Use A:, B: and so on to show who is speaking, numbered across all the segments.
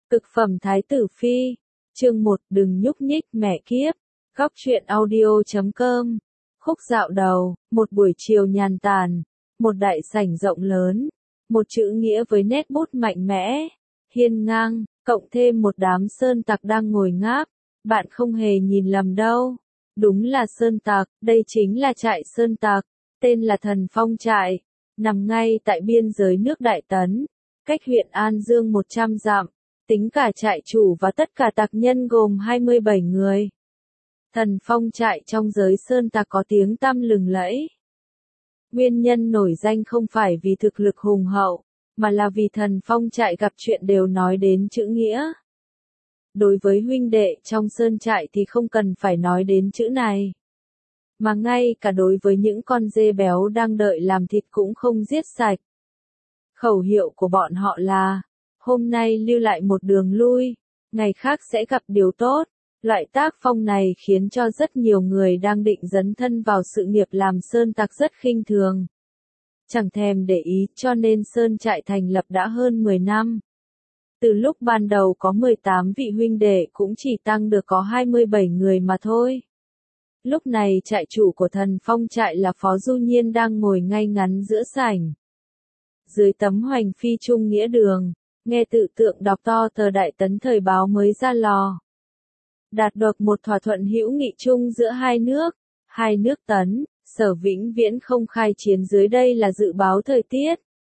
A: Cực phẩm Thái tử Phi, chương 1 đừng nhúc nhích mẹ kiếp, góc truyện audio.com, khúc dạo đầu, một buổi chiều nhàn tản, một đại sảnh rộng lớn, một chữ nghĩa với nét bút mạnh mẽ, hiên ngang, cộng thêm một đám sơn tặc đang ngồi ngáp, bạn không hề nhìn lầm đâu, đúng là sơn tặc, đây chính là trại sơn tặc, tên là Thần Phong trại, nằm ngay tại biên giới nước Đại Tấn, cách huyện An Dương 100 dặm. Tính cả trại chủ và tất cả tặc nhân gồm 27 người. Thần Phong trại trong giới sơn tặc có tiếng tăm lừng lẫy. Nguyên nhân nổi danh không phải vì thực lực hùng hậu, mà là vì Thần Phong trại gặp chuyện đều nói đến chữ nghĩa. Đối với huynh đệ trong sơn trại thì không cần phải nói đến chữ này. Mà ngay cả đối với những con dê béo đang đợi làm thịt cũng không giết sạch. Khẩu hiệu của bọn họ là hôm nay lưu lại một đường lui, ngày khác sẽ gặp điều tốt. Loại tác phong này khiến cho rất nhiều người đang định dấn thân vào sự nghiệp làm sơn tặc rất khinh thường. Chẳng thèm để ý cho nên sơn trại thành lập đã hơn 10 năm. Từ lúc ban đầu có 18 vị huynh đệ cũng chỉ tăng được có 27 người mà thôi. Lúc này trại chủ của Thần Phong trại là Phó Du Nhiên đang ngồi ngay ngắn giữa sảnh. Dưới tấm hoành phi trung nghĩa đường, nghe tự tượng đọc to tờ Đại Tấn thời báo mới ra lò. Đạt được một thỏa thuận hữu nghị chung giữa hai nước Tấn, Sở vĩnh viễn không khai chiến dưới đây là dự báo thời tiết.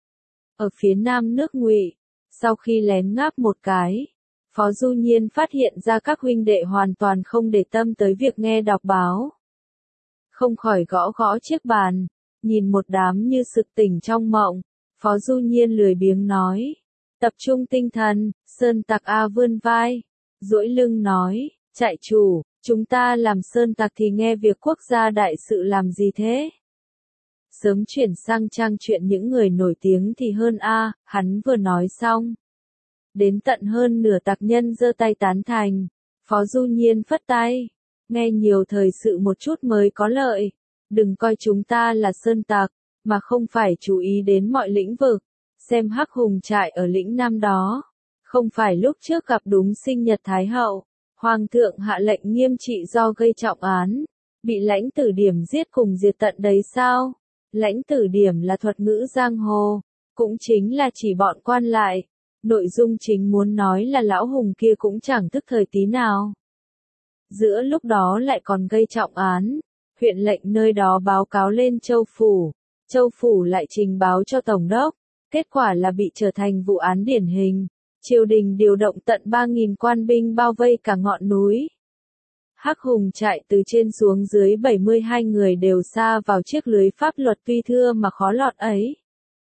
A: Ở phía nam nước Ngụy, sau khi lén ngáp một cái, Phó Du Nhiên phát hiện ra các huynh đệ hoàn toàn không để tâm tới việc nghe đọc báo. Không khỏi gõ gõ chiếc bàn, nhìn một đám như sực tỉnh trong mộng, Phó Du Nhiên lười biếng nói. Tập trung tinh thần, sơn tặc A vươn vai, duỗi lưng nói, trại chủ, chúng ta làm sơn tặc thì nghe việc quốc gia đại sự làm gì thế? Sớm chuyển sang trang chuyện những người nổi tiếng thì hơn a, hắn vừa nói xong. Đến tận hơn nửa tặc nhân giơ tay tán thành, Phó Du Nhiên phất tay, nghe nhiều thời sự một chút mới có lợi, đừng coi chúng ta là sơn tặc, mà không phải chú ý đến mọi lĩnh vực. Xem Hắc Hùng trại ở lĩnh Nam đó, không phải lúc trước gặp đúng sinh nhật Thái Hậu, Hoàng thượng hạ lệnh nghiêm trị do gây trọng án, bị lãnh tử điểm giết cùng diệt tận đấy sao? Lãnh tử điểm là thuật ngữ giang hồ, cũng chính là chỉ bọn quan lại, nội dung chính muốn nói là lão hùng kia cũng chẳng thức thời tí nào. Giữa lúc đó lại còn gây trọng án, huyện lệnh nơi đó báo cáo lên Châu Phủ lại trình báo cho Tổng đốc. Kết quả là bị trở thành vụ án điển hình, triều đình điều động tận 3.000 quan binh bao vây cả ngọn núi. Hắc Hùng trại từ trên xuống dưới 72 người đều sa vào chiếc lưới pháp luật tuy thưa mà khó lọt ấy.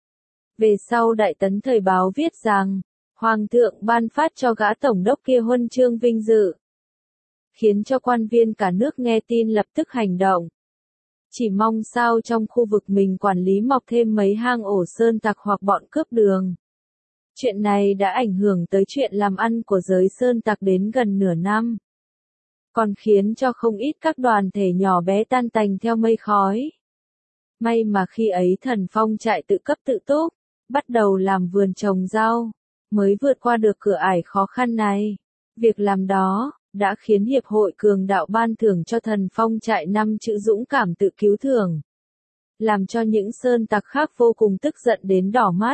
A: Về sau Đại Tấn thời báo viết rằng, Hoàng thượng ban phát cho gã tổng đốc kia huân chương vinh dự, khiến cho quan viên cả nước nghe tin lập tức hành động. Chỉ mong sao trong khu vực mình quản lý mọc thêm mấy hang ổ sơn tặc hoặc bọn cướp đường. Chuyện này đã ảnh hưởng tới chuyện làm ăn của giới sơn tặc đến gần nửa năm. Còn khiến cho không ít các đoàn thể nhỏ bé tan tành theo mây khói. May mà khi ấy Thần Phong trại tự cấp tự túc, bắt đầu làm vườn trồng rau, mới vượt qua được cửa ải khó khăn này. Việc làm đó đã khiến Hiệp hội Cường Đạo ban thưởng cho Thần Phong trại 5 chữ dũng cảm tự cứu thưởng. Làm cho những sơn tặc khác vô cùng tức giận đến đỏ mắt.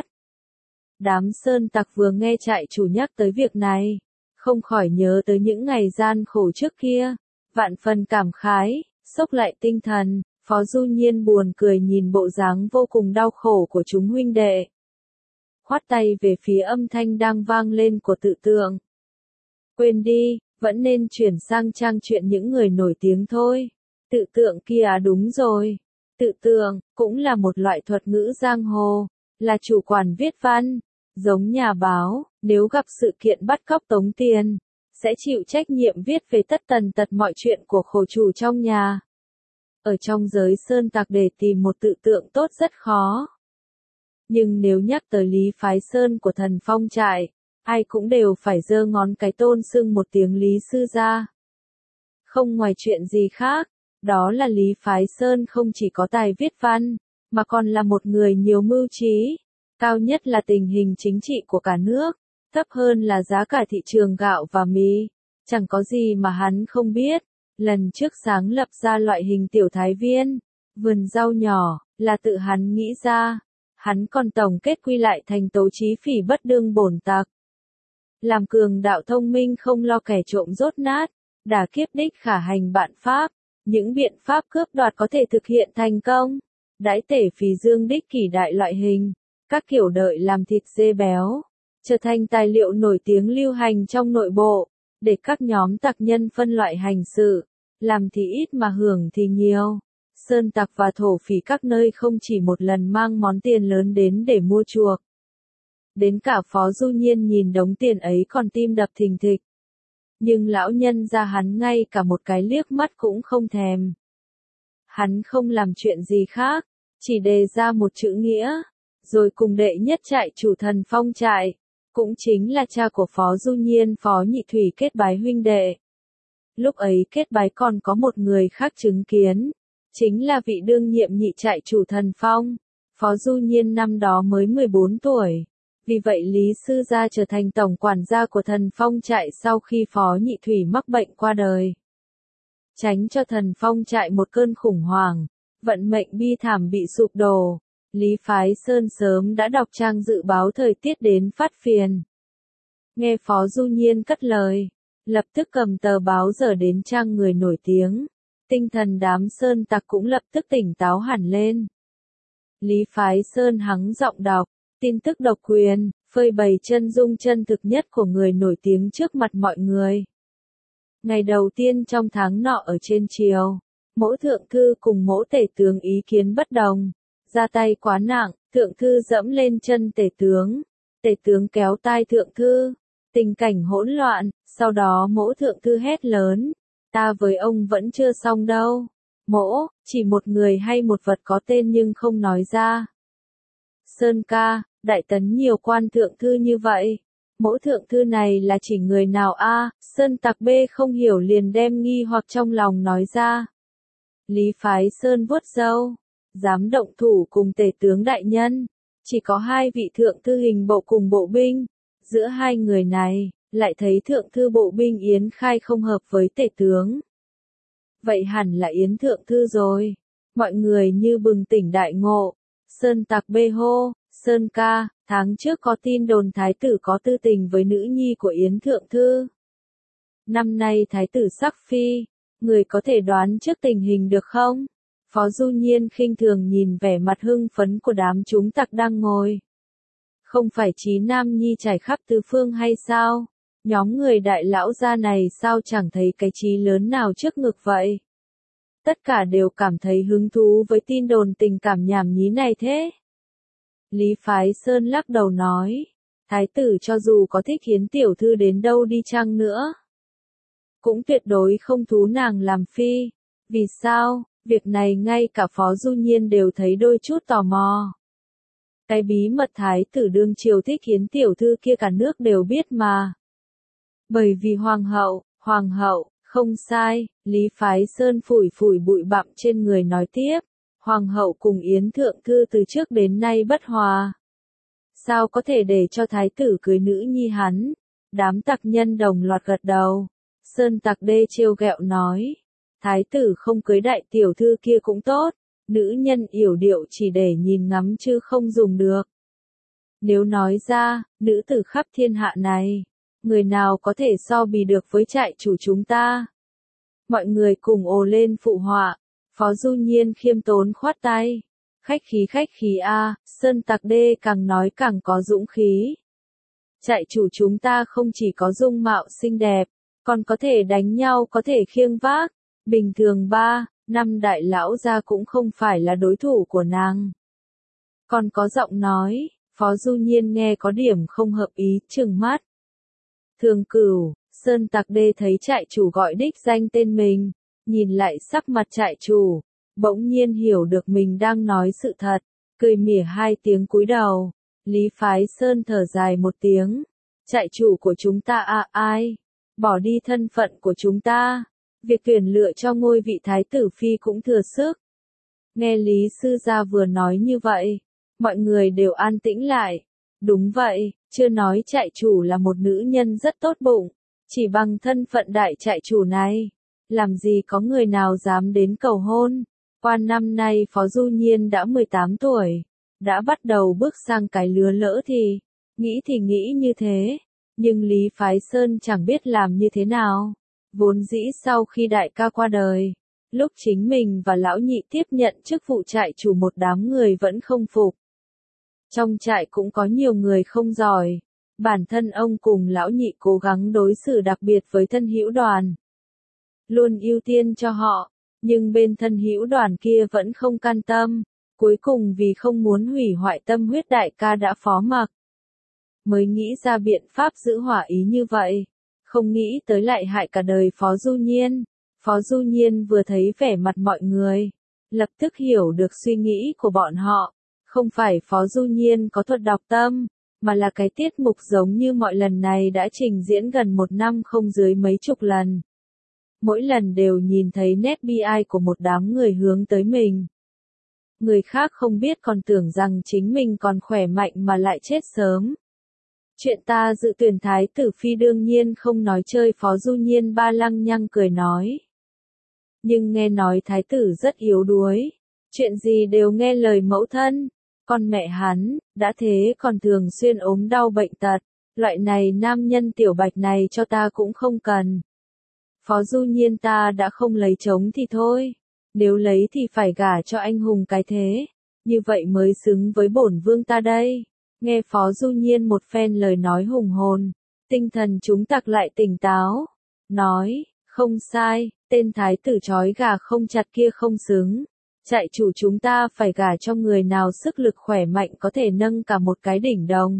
A: Đám sơn tặc vừa nghe trại chủ nhắc tới việc này, không khỏi nhớ tới những ngày gian khổ trước kia, vạn phần cảm khái, xốc lại tinh thần, Phó Du Nhiên buồn cười nhìn bộ dáng vô cùng đau khổ của chúng huynh đệ. Khoát tay về phía âm thanh đang vang lên của tự tượng. Quên đi, vẫn nên chuyển sang trang chuyện những người nổi tiếng thôi. Tự tượng kia đúng rồi. Tự tượng, cũng là một loại thuật ngữ giang hồ, là chủ quản viết văn, giống nhà báo, nếu gặp sự kiện bắt cóc tống tiền, sẽ chịu trách nhiệm viết về tất tần tật mọi chuyện của khổ chủ trong nhà. Ở trong giới sơn tặc để tìm một tự tượng tốt rất khó. Nhưng nếu nhắc tới Lý Phái Sơn của Thần Phong trại, ai cũng đều phải giơ ngón cái tôn sưng một tiếng Lý sư ra. Không ngoài chuyện gì khác, đó là Lý Phái Sơn không chỉ có tài viết văn, mà còn là một người nhiều mưu trí, cao nhất là tình hình chính trị của cả nước, thấp hơn là giá cả thị trường gạo và mì. Chẳng có gì mà hắn không biết. Lần trước sáng lập ra loại hình tiểu thái viên, vườn rau nhỏ, là tự hắn nghĩ ra. Hắn còn tổng kết quy lại thành tố chí phỉ bất đương bổn tặc. Làm cường đạo thông minh không lo kẻ trộm dốt nát, đả kiếp đích khả hành bạn pháp. Những biện pháp cướp đoạt có thể thực hiện thành công. Đãi tể phì dương đích kỷ đại loại hình, các kiểu đợi làm thịt dê béo, trở thành tài liệu nổi tiếng lưu hành trong nội bộ, để các nhóm tặc nhân phân loại hành sự, làm thì ít mà hưởng thì nhiều. Sơn tặc và thổ phỉ các nơi không chỉ một lần mang món tiền lớn đến để mua chuộc. Đến cả Phó Du Nhiên nhìn đống tiền ấy còn tim đập thình thịch. Nhưng lão nhân ra hắn ngay cả một cái liếc mắt cũng không thèm. Hắn không làm chuyện gì khác, chỉ đề ra một chữ nghĩa, rồi cùng đệ nhất trại chủ Thần Phong trại, cũng chính là cha của Phó Du Nhiên Phó Nhị Thủy kết bái huynh đệ. Lúc ấy kết bái còn có một người khác chứng kiến, chính là vị đương nhiệm nhị trại chủ Thần Phong. Phó Du Nhiên năm đó mới 14 tuổi. Vì vậy Lý Sư Gia trở thành tổng quản gia của Thần Phong trại sau khi Phó Nhị Thủy mắc bệnh qua đời. Tránh cho Thần Phong trại một cơn khủng hoảng, vận mệnh bi thảm bị sụp đổ. Lý Phái Sơn sớm đã đọc trang dự báo thời tiết đến phát phiền. Nghe Phó Du Nhiên cất lời, lập tức cầm tờ báo dở đến trang người nổi tiếng. Tinh thần đám sơn tặc cũng lập tức tỉnh táo hẳn lên. Lý Phái Sơn hắng giọng đọc, tin tức độc quyền, phơi bày chân dung chân thực nhất của người nổi tiếng trước mặt mọi người. Ngày đầu tiên trong tháng nọ ở trên triều, Mỗ thượng thư cùng Mỗ tể tướng ý kiến bất đồng, ra tay quá nặng, thượng thư dẫm lên chân tể tướng kéo tai thượng thư, tình cảnh hỗn loạn, sau đó Mỗ thượng thư hét lớn, ta với ông vẫn chưa xong đâu. Mỗ, chỉ một người hay một vật có tên nhưng không nói ra. Sơn ca, đại tấn nhiều quan thượng thư như vậy. Mỗ thượng thư này là chỉ người nào a? Sơn tặc B không hiểu liền đem nghi hoặc trong lòng nói ra. Lý Phái Sơn vuốt râu, dám động thủ cùng tể tướng đại nhân. Chỉ có hai vị thượng thư hình bộ cùng bộ binh. Giữa hai người này, lại thấy thượng thư bộ binh Yến Khai không hợp với tể tướng. Vậy hẳn là Yến thượng thư rồi. Mọi người như bừng tỉnh đại ngộ. Sơn tặc B hô, Sơn ca, tháng trước có tin đồn thái tử có tư tình với nữ nhi của Yến thượng thư. Năm nay thái tử sắc phi, người có thể đoán trước tình hình được không? Phó Du Nhiên khinh thường nhìn vẻ mặt hưng phấn của đám chúng tặc đang ngồi. Không phải Chí Nam Nhi trải khắp tứ phương hay sao? Nhóm người đại lão gia này sao chẳng thấy cái chí lớn nào trước ngực vậy? Tất cả đều cảm thấy hứng thú với tin đồn tình cảm nhảm nhí này thế. Lý Phái Sơn lắc đầu nói, thái tử cho dù có thích Hiến tiểu thư đến đâu đi chăng nữa, cũng tuyệt đối không thú nàng làm phi. Vì sao? Việc này ngay cả Phó Du Nhiên đều thấy đôi chút tò mò. Cái bí mật thái tử đương triều thích Hiến tiểu thư kia cả nước đều biết mà. Bởi vì hoàng hậu, không sai, Lý Phái Sơn phủi phủi bụi bặm trên người nói tiếp, hoàng hậu cùng Yến thượng thư từ trước đến nay bất hòa. Sao có thể để cho thái tử cưới nữ nhi hắn? Đám tặc nhân đồng loạt gật đầu. Sơn tặc đê trêu ghẹo nói, thái tử không cưới đại tiểu thư kia cũng tốt, nữ nhân yểu điệu chỉ để nhìn ngắm chứ không dùng được. Nếu nói ra, nữ tử khắp thiên hạ này, người nào có thể so bì được với trại chủ chúng ta? Mọi người cùng ồ lên phụ họa. Phó Du Nhiên khiêm tốn khoát tay. Khách khí a, Sơn tặc đê càng nói càng có dũng khí. Trại chủ chúng ta không chỉ có dung mạo xinh đẹp, còn có thể đánh nhau, có thể khiêng vác. Bình thường 3-5 đại lão gia cũng không phải là đối thủ của nàng. Còn có giọng nói, Phó Du Nhiên nghe có điểm không hợp ý, trừng mắt. Thường Cửu, Sơn tặc đê thấy trại chủ gọi đích danh tên mình, nhìn lại sắc mặt trại chủ, bỗng nhiên hiểu được mình đang nói sự thật, cười mỉa hai tiếng cúi đầu. Lý Phái Sơn thở dài một tiếng, trại chủ của chúng ta ai? Bỏ đi thân phận của chúng ta, việc tuyển lựa cho ngôi vị thái tử phi cũng thừa sức. Nghe Lý Sư Gia vừa nói như vậy, mọi người đều an tĩnh lại, Đúng vậy, chưa nói trại chủ là một nữ nhân rất tốt bụng, chỉ bằng thân phận đại trại chủ này, làm gì có người nào dám đến cầu hôn. Qua năm nay Phó Du Nhiên đã 18 tuổi, đã bắt đầu bước sang cái lứa lỡ thì nghĩ như thế, nhưng Lý Phái Sơn chẳng biết làm như thế nào. Vốn dĩ sau khi đại ca qua đời, lúc chính mình và lão nhị tiếp nhận chức vụ trại chủ một đám người vẫn không phục. Trong trại cũng có nhiều người không giỏi, bản thân ông cùng lão nhị cố gắng đối xử đặc biệt với thân hữu đoàn, luôn ưu tiên cho họ, nhưng bên thân hữu đoàn kia vẫn không can tâm, cuối cùng vì không muốn hủy hoại tâm huyết đại ca đã phó mặc, mới nghĩ ra biện pháp giữ hòa ý như vậy, không nghĩ tới lại hại cả đời Phó Du Nhiên. Phó Du Nhiên vừa thấy vẻ mặt mọi người, lập tức hiểu được suy nghĩ của bọn họ, không phải Phó Du Nhiên có thuật đọc tâm, mà là cái tiết mục giống như mọi lần này đã trình diễn gần 1 năm không dưới mấy chục lần. Mỗi lần đều nhìn thấy nét bi ai của một đám người hướng tới mình. Người khác không biết còn tưởng rằng chính mình còn khỏe mạnh mà lại chết sớm. Chuyện ta dự tuyển thái tử phi đương nhiên không nói chơi. Phó Du Nhiên ba lăng nhăng cười nói. Nhưng nghe nói thái tử rất yếu đuối, chuyện gì đều nghe lời mẫu thân, con mẹ hắn, đã thế còn thường xuyên ốm đau bệnh tật, loại này nam nhân tiểu bạch này cho ta cũng không cần. Phó Du Nhiên ta đã không lấy chồng thì thôi, nếu lấy thì phải gả cho anh hùng cái thế, như vậy mới xứng với bổn vương ta đây. Nghe Phó Du Nhiên một phen lời nói hùng hồn, tinh thần chúng tặc lại tỉnh táo, nói, không sai, tên thái tử trói gà không chặt kia không xứng. Trại chủ chúng ta phải gả cho người nào sức lực khỏe mạnh có thể nâng cả một cái đỉnh đồng.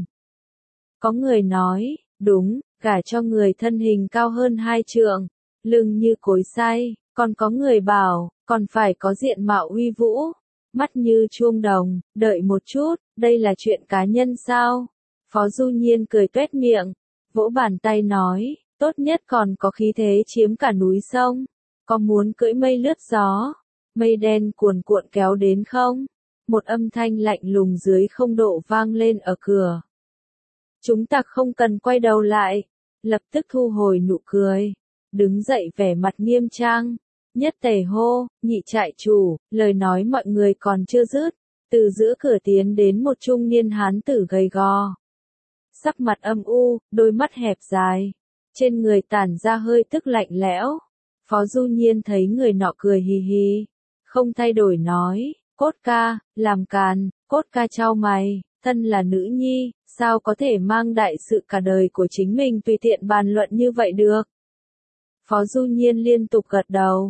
A: Có người nói, đúng, gả cho người thân hình cao hơn 2 trượng, lưng như cối xay, còn có người bảo, còn phải có diện mạo uy vũ, mắt như chuông đồng, đợi một chút, đây là chuyện cá nhân sao? Phó Du Nhiên cười tuét miệng, vỗ bàn tay nói, tốt nhất còn có khí thế chiếm cả núi sông, có muốn cưỡi mây lướt gió, mây đen cuồn cuộn kéo đến không? Một âm thanh lạnh lùng dưới 0 độ vang lên ở cửa. Chúng ta không cần quay đầu lại, lập tức thu hồi nụ cười, đứng dậy vẻ mặt nghiêm trang, nhất tề hô, nhị trại chủ, lời nói mọi người còn chưa dứt, từ giữa cửa tiến đến một trung niên hán tử gầy gò. Sắc mặt âm u, đôi mắt hẹp dài, trên người tản ra hơi tức lạnh lẽo. Phó Du Nhiên thấy người nọ cười hì hì, không thay đổi nói, Cốt ca, làm càn. Cốt ca chau mày, thân là nữ nhi, sao có thể mang đại sự cả đời của chính mình tùy tiện bàn luận như vậy được. Phó Du Nhiên liên tục gật đầu,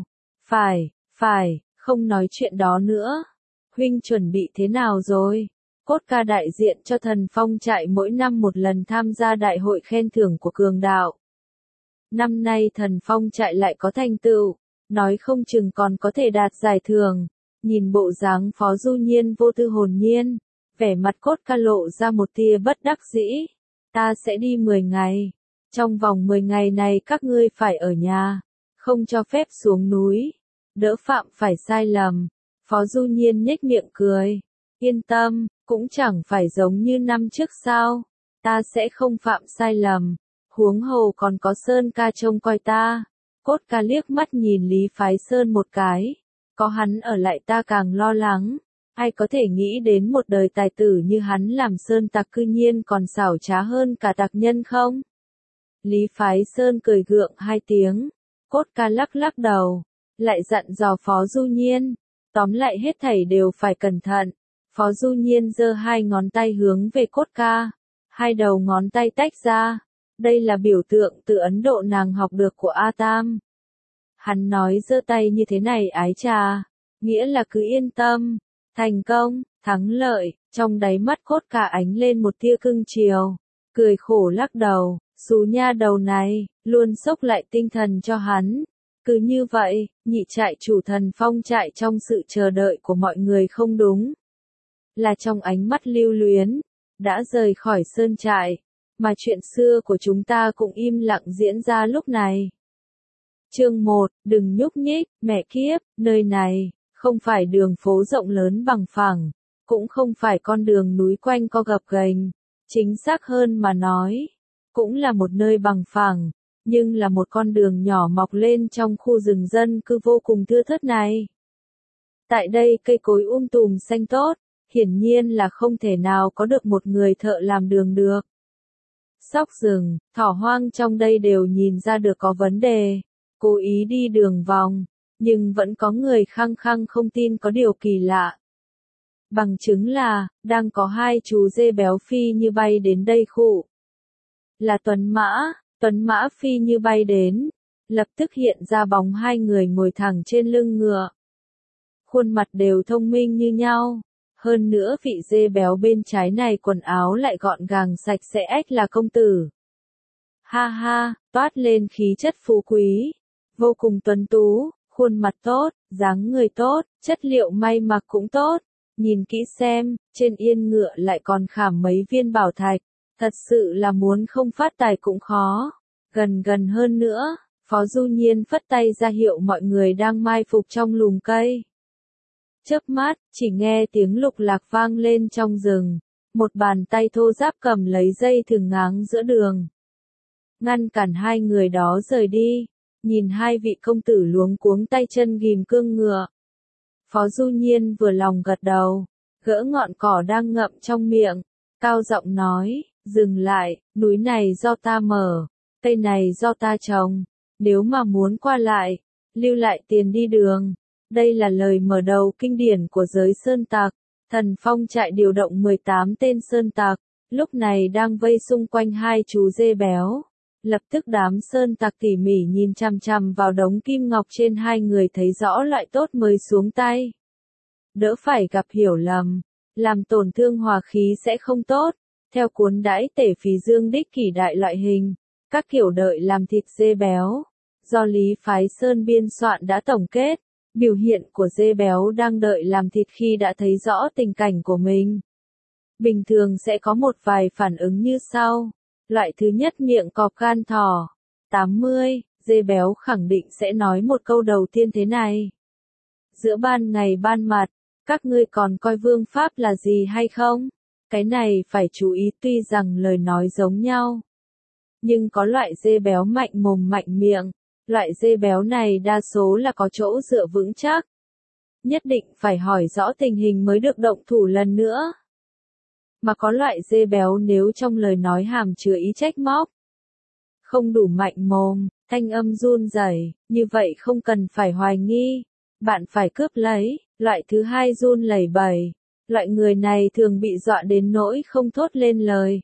A: phải, không nói chuyện đó nữa. Huynh chuẩn bị thế nào rồi? Cốt ca đại diện cho Thần Phong trại mỗi năm một lần tham gia đại hội khen thưởng của cường đạo. Năm nay Thần Phong trại lại có thành tựu, nói không chừng còn có thể đạt giải thưởng. Nhìn bộ dáng Phó Du Nhiên vô tư hồn nhiên, vẻ mặt Cốt ca lộ ra một tia bất đắc dĩ. Ta sẽ đi 10 ngày. Trong vòng 10 ngày này các ngươi phải ở nhà, không cho phép xuống núi, đỡ phạm phải sai lầm. Phó Du Nhiên nhếch miệng cười, yên tâm, cũng chẳng phải giống như năm trước sao, ta sẽ không phạm sai lầm, huống hồ còn có Sơn ca trông coi ta. Cốt ca liếc mắt nhìn Lý Phái Sơn một cái, có hắn ở lại ta càng lo lắng, ai có thể nghĩ đến một đời tài tử như hắn làm Sơn tặc cư nhiên còn xảo trá hơn cả tặc nhân không? Lý Phái Sơn cười gượng 2 tiếng, Cốt ca lắc lắc đầu, lại dặn dò Phó Du Nhiên, tóm lại hết thảy đều phải cẩn thận. Phó Du Nhiên giơ 2 ngón tay hướng về Cốt ca, 2 đầu ngón tay tách ra, đây là biểu tượng từ Ấn Độ nàng học được của A Tam. Hắn nói giơ tay như thế này ái trà, nghĩa là cứ yên tâm, thành công, thắng lợi. Trong đáy mắt Cốt ca ánh lên một tia cưng chiều, cười khổ lắc đầu, xú nha đầu này, luôn sốc lại tinh thần cho hắn. Cứ như vậy, nhị trại chủ Thần Phong trại trong sự chờ đợi của mọi người không đúng, là trong ánh mắt lưu luyến, đã rời khỏi sơn trại, mà chuyện xưa của chúng ta cũng im lặng diễn ra lúc này. Chương 1, đừng nhúc nhích, mẹ kiếp, nơi này, không phải đường phố rộng lớn bằng phẳng, cũng không phải con đường núi quanh co gập ghềnh, Chính xác hơn mà nói, cũng là một nơi bằng phẳng, nhưng là một con đường nhỏ mọc lên trong khu rừng dân cư vô cùng thưa thớt này. Tại đây cây cối tùm xanh tốt, hiển nhiên là không thể nào có được một người thợ làm đường được. Sóc rừng, thỏ hoang trong đây đều nhìn ra được có vấn đề, cố ý đi đường vòng, nhưng vẫn có người khăng khăng không tin có điều kỳ lạ. Bằng chứng là, đang có hai chú dê béo phi như bay đến đây khụ. Là Tuấn Mã phi như bay đến, lập tức hiện ra bóng hai người ngồi thẳng trên lưng ngựa. Khuôn mặt đều thông minh như nhau, hơn nữa vị dê béo bên trái này quần áo lại gọn gàng sạch sẽ ếch là công tử. Ha ha, toát lên khí chất phú quý, vô cùng tuấn tú, khuôn mặt tốt, dáng người tốt, chất liệu may mặc cũng tốt. Nhìn kỹ xem, trên yên ngựa lại còn khảm mấy viên bảo thạch, thật sự là muốn không phát tài cũng khó. Gần hơn nữa, Phó Du Nhiên phất tay ra hiệu mọi người đang mai phục trong lùm cây. Chớp mắt, chỉ nghe tiếng lục lạc vang lên trong rừng, một bàn tay thô ráp cầm lấy dây thừng ngáng giữa đường. Ngăn cản hai người đó rời đi, nhìn hai vị công tử luống cuống tay chân ghìm cương ngựa. Phó Du Nhiên vừa lòng gật đầu, gỡ ngọn cỏ đang ngậm trong miệng, cao giọng nói, dừng lại, núi này do ta mở, cây này do ta trồng, nếu mà muốn qua lại, lưu lại tiền đi đường. Đây là lời mở đầu kinh điển của giới sơn tặc. Thần Phong trại điều động 18 tên sơn tặc, lúc này đang vây xung quanh hai chú dê béo. Lập tức đám sơn tặc tỉ mỉ nhìn chằm chằm vào đống kim ngọc trên hai người, thấy rõ loại tốt mới xuống tay. Đỡ phải gặp hiểu lầm, làm tổn thương hòa khí sẽ không tốt. Theo cuốn đãi tể phí dương đích kỷ đại loại hình, các kiểu đợi làm thịt dê béo, do Lý Phái Sơn biên soạn đã tổng kết. Biểu hiện của dê béo đang đợi làm thịt khi đã thấy rõ tình cảnh của mình. Bình thường sẽ có một vài phản ứng như sau. Loại thứ nhất, miệng cọp gan thỏ. 80, dê béo khẳng định sẽ nói một câu đầu tiên thế này. Giữa ban ngày ban mặt, các ngươi còn coi vương pháp là gì hay không? Cái này phải chú ý, tuy rằng lời nói giống nhau. Nhưng có loại dê béo mạnh mồm mạnh miệng. Loại dê béo này đa số là có chỗ dựa vững chắc. Nhất định phải hỏi rõ tình hình mới được động thủ lần nữa. Mà có loại dê béo nếu trong lời nói hàm chứa ý trách móc, không đủ mạnh mồm, thanh âm run rẩy, như vậy không cần phải hoài nghi. Bạn phải cướp lấy. Loại thứ hai, run lẩy bẩy. Loại người này thường bị dọa đến nỗi không thốt lên lời.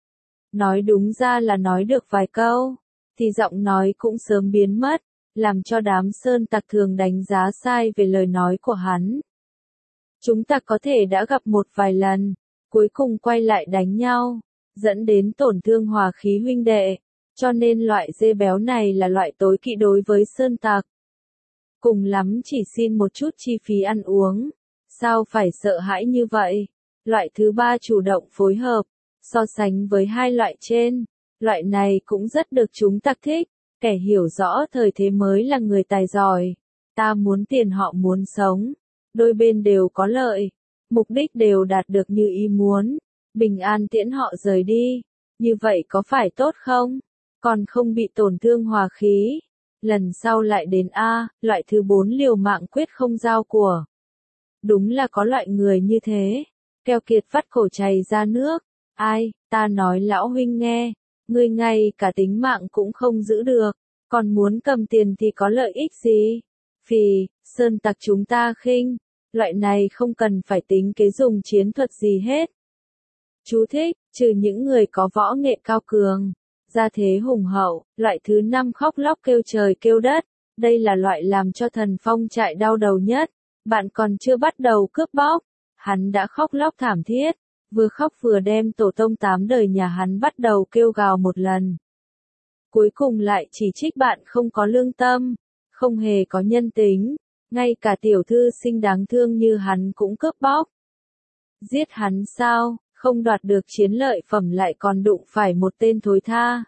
A: Nói đúng ra là nói được vài câu, thì giọng nói cũng sớm biến mất, làm cho đám sơn tặc thường đánh giá sai về lời nói của hắn. Chúng ta có thể đã gặp một vài lần, cuối cùng quay lại đánh nhau, dẫn đến tổn thương hòa khí huynh đệ, cho nên loại dê béo này là loại tối kỵ đối với sơn tặc. Cùng lắm chỉ xin một chút chi phí ăn uống, sao phải sợ hãi như vậy? Loại thứ ba, chủ động phối hợp, so sánh với hai loại trên. Loại này cũng rất được chúng ta thích, kẻ hiểu rõ thời thế mới là người tài giỏi. Ta muốn tiền, họ muốn sống. Đôi bên đều có lợi, mục đích đều đạt được như ý muốn. Bình an tiễn họ rời đi. Như vậy có phải tốt không? Còn không bị tổn thương hòa khí. Lần sau lại đến A, loại thứ 4, liều mạng quyết không giao của. Đúng là có loại người như thế. Keo kiệt vắt cổ chảy ra nước. Ai, ta nói lão huynh nghe. Ngươi ngay cả tính mạng cũng không giữ được, còn muốn cầm tiền thì có lợi ích gì? Phì, sơn tặc chúng ta khinh, loại này không cần phải tính kế dùng chiến thuật gì hết. Chú thích, trừ những người có võ nghệ cao cường, gia thế hùng hậu. Loại thứ 5, khóc lóc kêu trời kêu đất, đây là loại làm cho Thần Phong trại đau đầu nhất. Bạn còn chưa bắt đầu cướp bóc, hắn đã khóc lóc thảm thiết. Vừa khóc vừa đem tổ tông 8 đời nhà hắn bắt đầu kêu gào một lần. Cuối cùng lại chỉ trích bạn không có lương tâm, không hề có nhân tính, ngay cả tiểu thư sinh đáng thương như hắn cũng cướp bóc. Giết hắn sao, không đoạt được chiến lợi phẩm lại còn đụng phải một tên thối tha.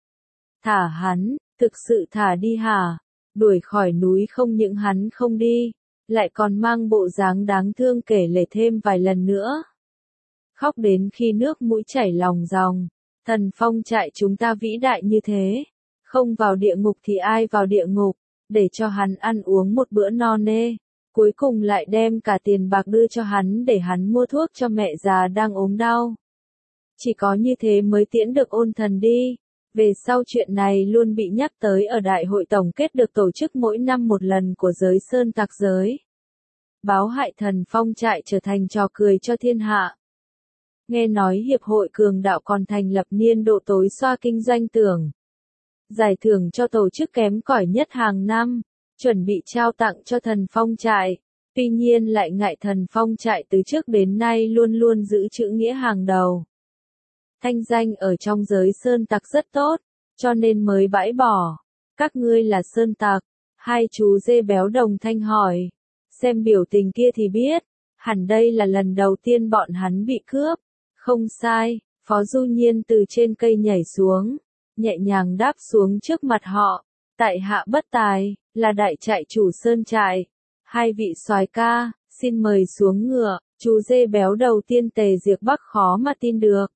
A: Thả hắn, thực sự thả đi hả? Đuổi khỏi núi không những hắn không đi, lại còn mang bộ dáng đáng thương kể lể thêm vài lần nữa. khóc đến khi nước mũi chảy lòng ròng. Thần Phong trại chúng ta vĩ đại như thế, không vào địa ngục thì ai vào địa ngục, để cho hắn ăn uống một bữa no nê, cuối cùng lại đem cả tiền bạc đưa cho hắn để hắn mua thuốc cho mẹ già đang ốm đau. Chỉ có như thế mới tiễn được ôn thần đi. Về sau chuyện này luôn bị nhắc tới ở đại hội tổng kết được tổ chức mỗi năm một lần của giới sơn tặc giới. Báo hại Thần Phong trại trở thành trò cười cho thiên hạ. Nghe nói Hiệp hội Cường Đạo còn thành lập niên độ tối xoa kinh doanh tưởng. Giải thưởng cho tổ chức kém cỏi nhất hàng năm, chuẩn bị trao tặng cho Thần Phong trại. Tuy nhiên lại ngại Thần Phong trại từ trước đến nay luôn luôn giữ chữ nghĩa hàng đầu. Thanh danh ở trong giới sơn tặc rất tốt, cho nên mới bãi bỏ. Các ngươi là sơn tặc? Hai chú dê béo đồng thanh hỏi. Xem biểu tình kia thì biết, hẳn đây là lần đầu tiên bọn hắn bị cướp. Không sai, Phó Du Nhiên từ trên cây nhảy xuống, nhẹ nhàng đáp xuống trước mặt họ. Tại hạ bất tài, là đại trại chủ sơn trại. Hai vị soái ca, xin mời xuống ngựa. Chú dê béo đầu tiên Tề Diệp Bắc khó mà tin được.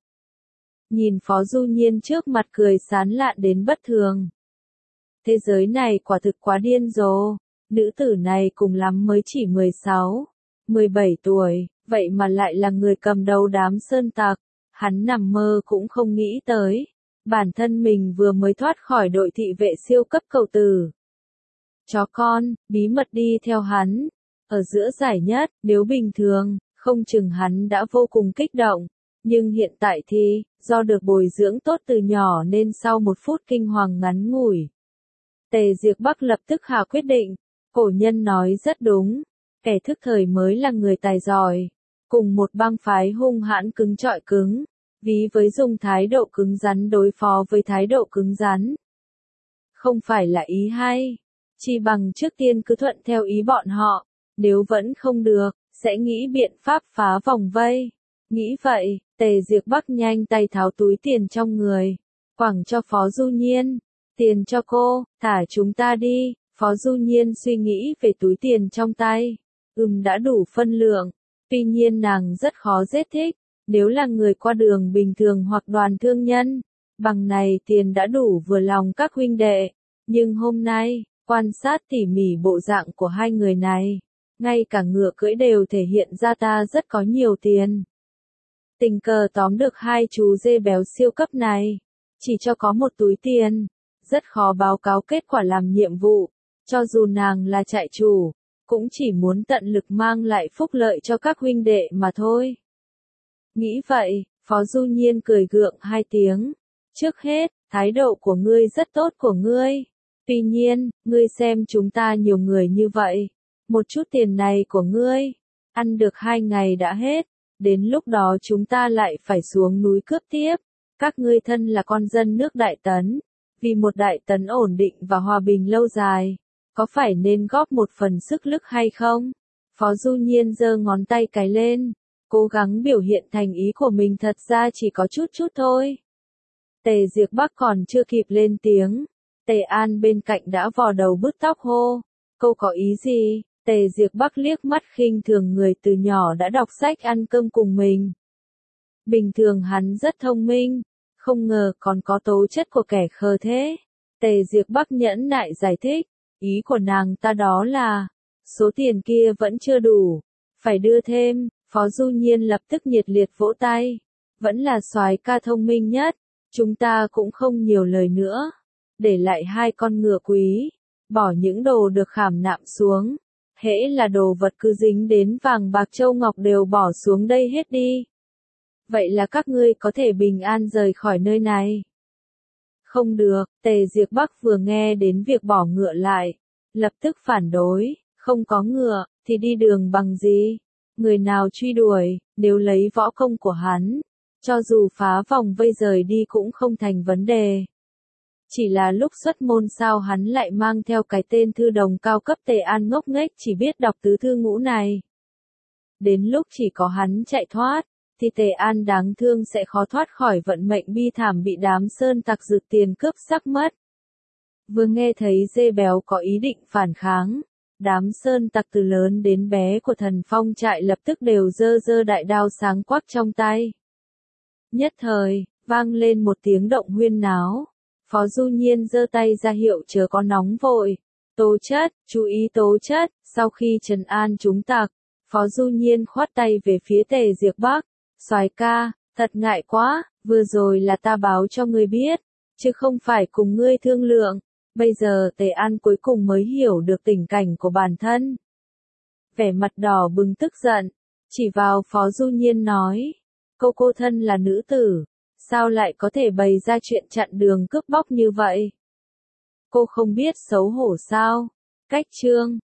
A: Nhìn Phó Du Nhiên trước mặt cười sán lạn đến bất thường. Thế giới này quả thực quá điên rồ. Nữ tử này cùng lắm mới chỉ 16, 17 tuổi, vậy mà lại là người cầm đầu đám sơn tặc. Hắn nằm mơ cũng không nghĩ tới. Bản thân mình vừa mới thoát khỏi đội thị vệ siêu cấp cầu tử. Chó con, bí mật đi theo hắn. Ở giữa giải nhất, nếu bình thường, không chừng hắn đã vô cùng kích động. Nhưng hiện tại thì, do được bồi dưỡng tốt từ nhỏ nên sau một phút kinh hoàng ngắn ngủi. Tề Diệp Bắc lập tức hạ quyết định. Cổ nhân nói rất đúng. Kẻ thức thời mới là người tài giỏi. Cùng một bang phái hung hãn cứng trọi cứng. Ví với dùng thái độ cứng rắn đối phó với thái độ cứng rắn. Không phải là ý hay. Chỉ bằng trước tiên cứ thuận theo ý bọn họ. Nếu vẫn không được, sẽ nghĩ biện pháp phá vòng vây. Nghĩ vậy, Tề Diệp Bắc nhanh tay tháo túi tiền trong người. Quẳng cho Phó Du Nhiên. Tiền cho cô, thả chúng ta đi. Phó Du Nhiên suy nghĩ về túi tiền trong tay. Đã đủ phân lượng. Tuy nhiên nàng rất khó giết thích. Nếu là người qua đường bình thường hoặc đoàn thương nhân, bằng này tiền đã đủ vừa lòng các huynh đệ. Nhưng hôm nay, quan sát tỉ mỉ bộ dạng của hai người này, ngay cả ngựa cưỡi đều thể hiện ra ta rất có nhiều tiền. Tình cờ tóm được hai chú dê béo siêu cấp này, chỉ cho có một túi tiền, rất khó báo cáo kết quả làm nhiệm vụ. Cho dù nàng là trại chủ, cũng chỉ muốn tận lực mang lại phúc lợi cho các huynh đệ mà thôi. Nghĩ vậy, Phó Du Nhiên cười gượng hai tiếng. Trước hết, thái độ của ngươi rất tốt của ngươi. Tuy nhiên, ngươi xem chúng ta nhiều người như vậy. Một chút tiền này của ngươi, ăn được 2 ngày đã hết. Đến lúc đó chúng ta lại phải xuống núi cướp tiếp. Các ngươi thân là con dân nước Đại Tấn. Vì một Đại Tấn ổn định và hòa bình lâu dài, có phải nên góp một phần sức lực hay không? Phó Du Nhiên giơ ngón tay cái lên, cố gắng biểu hiện thành ý của mình thật ra chỉ có chút thôi. Tề Diệp Bắc còn chưa kịp lên tiếng. Tề An bên cạnh đã vò đầu bứt tóc hô. Câu có ý gì? Tề Diệp Bắc liếc mắt khinh thường người từ nhỏ đã đọc sách ăn cơm cùng mình. Bình thường hắn rất thông minh, không ngờ còn có tố chất của kẻ khờ thế. Tề Diệp Bắc nhẫn nại giải thích, ý của nàng ta đó là, số tiền kia vẫn chưa đủ, phải đưa thêm. Phó Du Nhiên lập tức nhiệt liệt vỗ tay, vẫn là soái ca thông minh nhất, chúng ta cũng không nhiều lời nữa. Để lại 2 con ngựa quý, bỏ những đồ được khảm nạm xuống. Hễ là đồ vật cứ dính đến vàng bạc châu ngọc đều bỏ xuống đây hết đi. Vậy là các ngươi có thể bình an rời khỏi nơi này. Không được, Tề Diệp Bắc vừa nghe đến việc bỏ ngựa lại, lập tức phản đối, không có ngựa, thì đi đường bằng gì? Người nào truy đuổi, nếu lấy võ công của hắn, cho dù phá vòng vây rời đi cũng không thành vấn đề. Chỉ là lúc xuất môn sao hắn lại mang theo cái tên thư đồng cao cấp Tề An ngốc nghếch chỉ biết đọc tứ thư ngũ này. Đến lúc chỉ có hắn chạy thoát, thì Tề An đáng thương sẽ khó thoát khỏi vận mệnh bi thảm bị đám sơn tặc rượt tiền cướp sắc mất. Vừa nghe thấy dê béo có ý định phản kháng, đám sơn tặc từ lớn đến bé của Thần Phong trại lập tức đều giơ giơ đại đao sáng quắc trong tay. Nhất thời, vang lên một tiếng động huyên náo. Phó Du Nhiên giơ tay ra hiệu chớ có nóng vội. Tố chất, chú ý tố chất, sau khi trấn an chúng tặc, Phó Du Nhiên khoát tay về phía Tề Diệp Bắc. Soái ca, thật ngại quá, vừa rồi là ta báo cho ngươi biết, chứ không phải cùng ngươi thương lượng. Bây giờ Tề An cuối cùng mới hiểu được tình cảnh của bản thân. Vẻ mặt đỏ bừng tức giận, chỉ vào Phó Du Nhiên nói, cô thân là nữ tử, sao lại có thể bày ra chuyện chặn đường cướp bóc như vậy? Cô không biết xấu hổ sao? Cách chương